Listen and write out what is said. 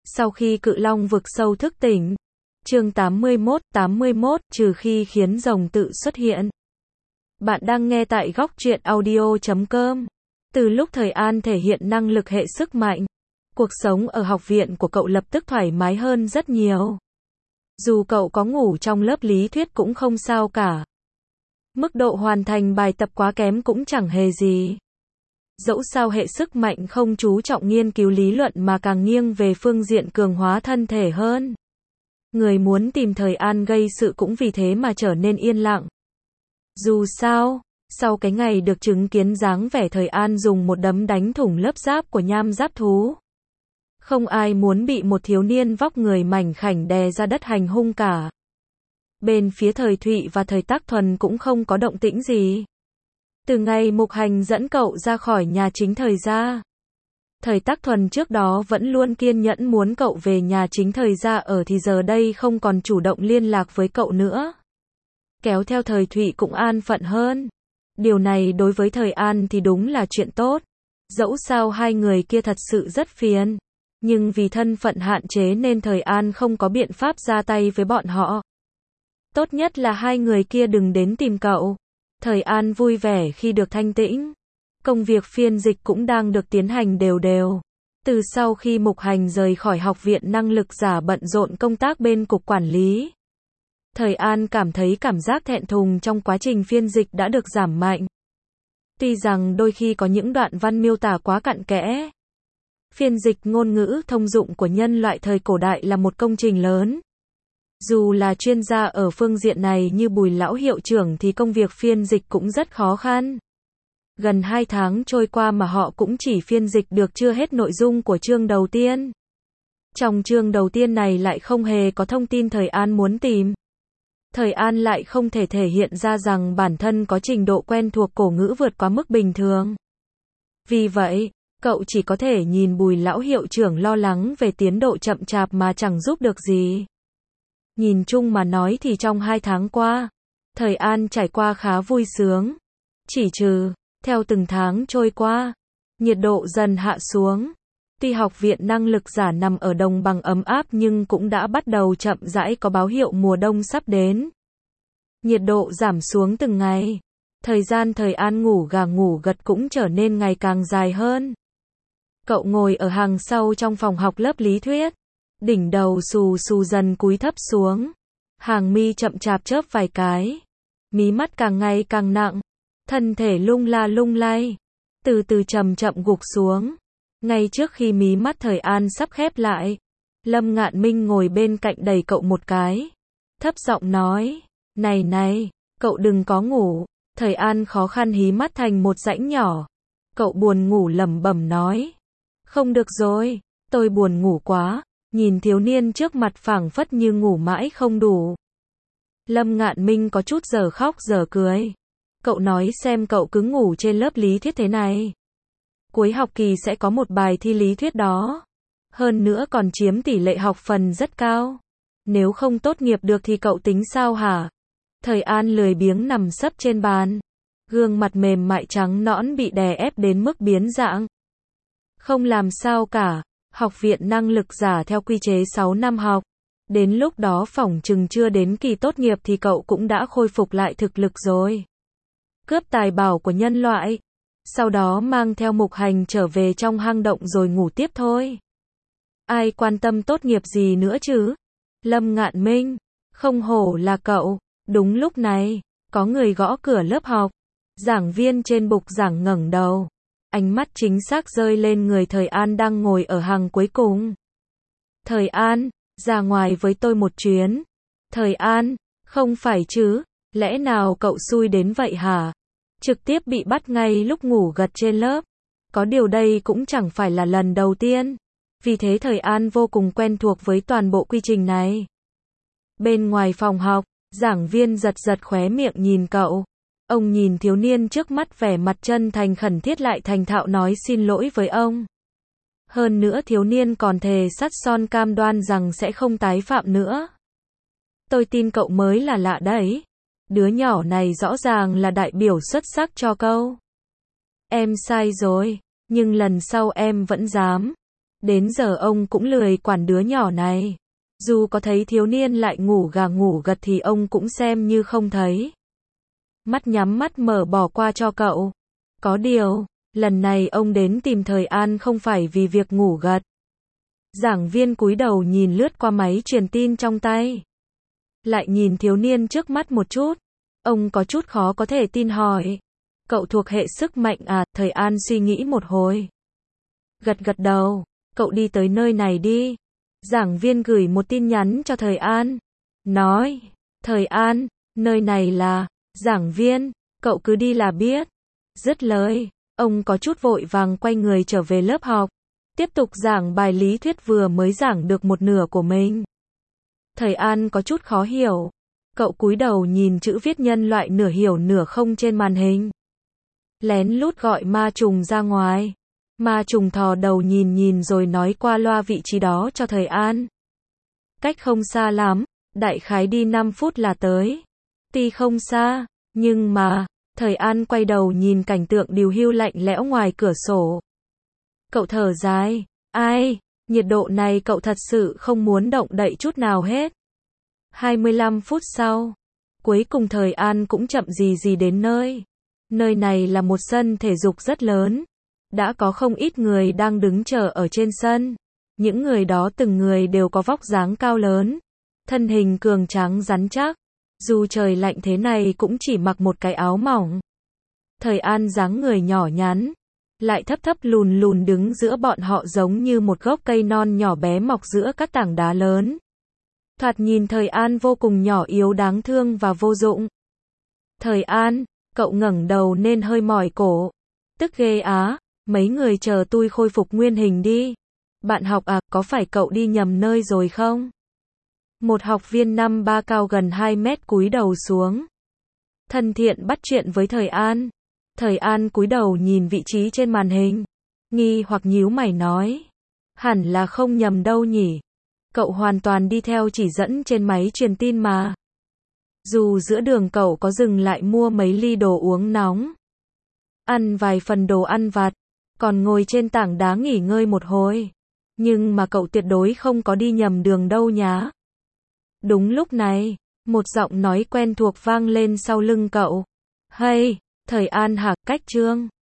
Sau khi cự long vực sâu thức tỉnh. Chương 81, trừ khi khiến rồng tự xuất hiện. Bạn đang nghe tại góc truyện audio.com. Từ lúc Thời An thể hiện năng lực hệ sức mạnh, cuộc sống ở học viện của cậu lập tức thoải mái hơn rất nhiều. Dù cậu có ngủ trong lớp lý thuyết cũng không sao cả. Mức độ hoàn thành bài tập quá kém cũng chẳng hề gì. Dẫu sao hệ sức mạnh không chú trọng nghiên cứu lý luận mà càng nghiêng về phương diện cường hóa thân thể hơn. Người muốn tìm Thời An gây sự cũng vì thế mà trở nên yên lặng. Dù sao, sau cái ngày được chứng kiến dáng vẻ Thời An dùng một đấm đánh thủng lớp giáp của nham giáp thú, không ai muốn bị một thiếu niên vóc người mảnh khảnh đè ra đất hành hung cả. Bên phía Thời Thụy và Thời Tác Thuần cũng không có động tĩnh gì. Từ ngày Mục Hành dẫn cậu ra khỏi nhà chính Thời gia, Thời Tác Thuần trước đó vẫn luôn kiên nhẫn muốn cậu về nhà chính Thời gia ở thì giờ đây không còn chủ động liên lạc với cậu nữa. Kéo theo Thời Thụy cũng an phận hơn. Điều này đối với Thời An thì đúng là chuyện tốt. Dẫu sao hai người kia thật sự rất phiền. Nhưng vì thân phận hạn chế nên Thời An không có biện pháp ra tay với bọn họ. Tốt nhất là hai người kia đừng đến tìm cậu. Thời An vui vẻ khi được thanh tĩnh. Công việc phiên dịch cũng đang được tiến hành đều đều. Từ sau khi Mục Hành rời khỏi học viện năng lực giả bận rộn công tác bên cục quản lý, Thời An cảm thấy cảm giác thẹn thùng trong quá trình phiên dịch đã được giảm mạnh. Tuy rằng đôi khi có những đoạn văn miêu tả quá cặn kẽ. Phiên dịch ngôn ngữ thông dụng của nhân loại thời cổ đại là một công trình lớn. Dù là chuyên gia ở phương diện này như Bùi lão hiệu trưởng thì công việc phiên dịch cũng rất khó khăn. Gần 2 tháng trôi qua mà họ cũng chỉ phiên dịch được chưa hết nội dung của chương đầu tiên. Trong chương đầu tiên này lại không hề có thông tin Thời An muốn tìm. Thời An lại không thể thể hiện ra rằng bản thân có trình độ quen thuộc cổ ngữ vượt quá mức bình thường. Vì vậy, cậu chỉ có thể nhìn Bùi lão hiệu trưởng lo lắng về tiến độ chậm chạp mà chẳng giúp được gì. Nhìn chung mà nói thì trong 2 tháng qua, Thời An trải qua khá vui sướng. Chỉ trừ, theo từng tháng trôi qua, nhiệt độ dần hạ xuống. Tuy học viện năng lực giả nằm ở đồng bằng ấm áp nhưng cũng đã bắt đầu chậm rãi có báo hiệu mùa đông sắp đến. Nhiệt độ giảm xuống từng ngày. Thời gian Thời An ngủ gà ngủ gật cũng trở nên ngày càng dài hơn. Cậu ngồi ở hàng sau trong phòng học lớp lý thuyết. Đỉnh đầu xù xù dần cúi thấp xuống. Hàng mi chậm chạp chớp vài cái. Mí mắt càng ngày càng nặng. Thân thể lung la lung lay. Từ từ chậm chậm gục xuống. Ngay trước khi mí mắt Thời An sắp khép lại, Lâm Ngạn Minh ngồi bên cạnh đẩy cậu một cái. Thấp giọng nói, này này, cậu đừng có ngủ. Thời An khó khăn hí mắt thành một rãnh nhỏ. Cậu buồn ngủ lẩm bẩm nói. Không được rồi, tôi buồn ngủ quá. Nhìn thiếu niên trước mặt phảng phất như ngủ mãi không đủ. Lâm Ngạn Minh có chút giờ khóc giờ cười. Cậu nói xem cậu cứ ngủ trên lớp lý thuyết thế này. Cuối học kỳ sẽ có một bài thi lý thuyết đó. Hơn nữa còn chiếm tỷ lệ học phần rất cao. Nếu không tốt nghiệp được thì cậu tính sao hả? Thời An lười biếng nằm sấp trên bàn. Gương mặt mềm mại trắng nõn bị đè ép đến mức biến dạng. Không làm sao cả. Học viện năng lực giả theo quy chế 6 năm học. Đến lúc đó phỏng chừng chưa đến kỳ tốt nghiệp thì cậu cũng đã khôi phục lại thực lực rồi. Cướp tài bảo của nhân loại. Sau đó mang theo Mục Hành trở về trong hang động rồi ngủ tiếp thôi. Ai quan tâm tốt nghiệp gì nữa chứ? Lâm Ngạn Minh, không hổ là cậu. Đúng lúc này, có người gõ cửa lớp học. Giảng viên trên bục giảng ngẩng đầu. Ánh mắt chính xác rơi lên người Thời An đang ngồi ở hàng cuối cùng. Thời An, ra ngoài với tôi một chuyến. Thời An, không phải chứ, lẽ nào cậu xui đến vậy hả? Trực tiếp bị bắt ngay lúc ngủ gật trên lớp. Có điều đây cũng chẳng phải là lần đầu tiên. Vì thế Thời An vô cùng quen thuộc với toàn bộ quy trình này. Bên ngoài phòng học, giảng viên giật giật khóe miệng nhìn cậu. Ông nhìn thiếu niên trước mắt vẻ mặt chân thành khẩn thiết lại thành thạo nói xin lỗi với ông. Hơn nữa thiếu niên còn thề sắt son cam đoan rằng sẽ không tái phạm nữa. Tôi tin cậu mới là lạ đấy. Đứa nhỏ này rõ ràng là đại biểu xuất sắc cho câu. Em sai rồi, nhưng lần sau em vẫn dám. Đến giờ ông cũng lười quản đứa nhỏ này. Dù có thấy thiếu niên lại ngủ gà ngủ gật thì ông cũng xem như không thấy. Mắt nhắm mắt mở bỏ qua cho cậu. Có điều, lần này ông đến tìm Thời An không phải vì việc ngủ gật. Giảng viên cúi đầu nhìn lướt qua máy truyền tin trong tay. Lại nhìn thiếu niên trước mắt một chút. Ông có chút khó có thể tin hỏi. Cậu thuộc hệ sức mạnh à? Thời An suy nghĩ một hồi. Gật gật đầu. Cậu đi tới nơi này đi. Giảng viên gửi một tin nhắn cho Thời An. Nói, Thời An, nơi này là, giảng viên, cậu cứ đi là biết. Dứt lời, ông có chút vội vàng quay người trở về lớp học. Tiếp tục giảng bài lý thuyết vừa mới giảng được một nửa của mình. Thời An có chút khó hiểu. Cậu cúi đầu nhìn chữ viết nhân loại nửa hiểu nửa không trên màn hình. Lén lút gọi ma trùng ra ngoài. Ma trùng thò đầu nhìn nhìn rồi nói qua loa vị trí đó cho Thời An. Cách không xa lắm, đại khái đi 5 phút là tới. Tuy không xa, nhưng mà, Thời An quay đầu nhìn cảnh tượng điều hưu lạnh lẽo ngoài cửa sổ. Cậu thở dài, ai, nhiệt độ này cậu thật sự không muốn động đậy chút nào hết. 25 phút sau, cuối cùng Thời An cũng chậm gì đến nơi. Nơi này là một sân thể dục rất lớn. Đã có không ít người đang đứng chờ ở trên sân. Những người đó từng người đều có vóc dáng cao lớn. Thân hình cường tráng rắn chắc. Dù trời lạnh thế này cũng chỉ mặc một cái áo mỏng. Thời An dáng người nhỏ nhắn. Lại thấp thấp lùn lùn đứng giữa bọn họ giống như một gốc cây non nhỏ bé mọc giữa các tảng đá lớn. Thoạt nhìn Thời An vô cùng nhỏ yếu đáng thương và vô dụng. Thời An, cậu ngẩng đầu nên hơi mỏi cổ. Tức ghê á. Mấy người chờ tôi khôi phục nguyên hình đi. Bạn học à, có phải cậu đi nhầm nơi rồi không? Một học viên năm 3 cao gần 2 mét cúi đầu xuống. Thân thiện bắt chuyện với Thời An. Thời An cúi đầu nhìn vị trí trên màn hình. Nghi hoặc nhíu mày nói. Hẳn là không nhầm đâu nhỉ. Cậu hoàn toàn đi theo chỉ dẫn trên máy truyền tin mà. Dù giữa đường cậu có dừng lại mua mấy ly đồ uống nóng. Ăn vài phần đồ ăn vặt. Còn ngồi trên tảng đá nghỉ ngơi một hồi. Nhưng mà cậu tuyệt đối không có đi nhầm đường đâu nhá. Đúng lúc này, một giọng nói quen thuộc vang lên sau lưng cậu. Hey, Thời An hả, cách chương.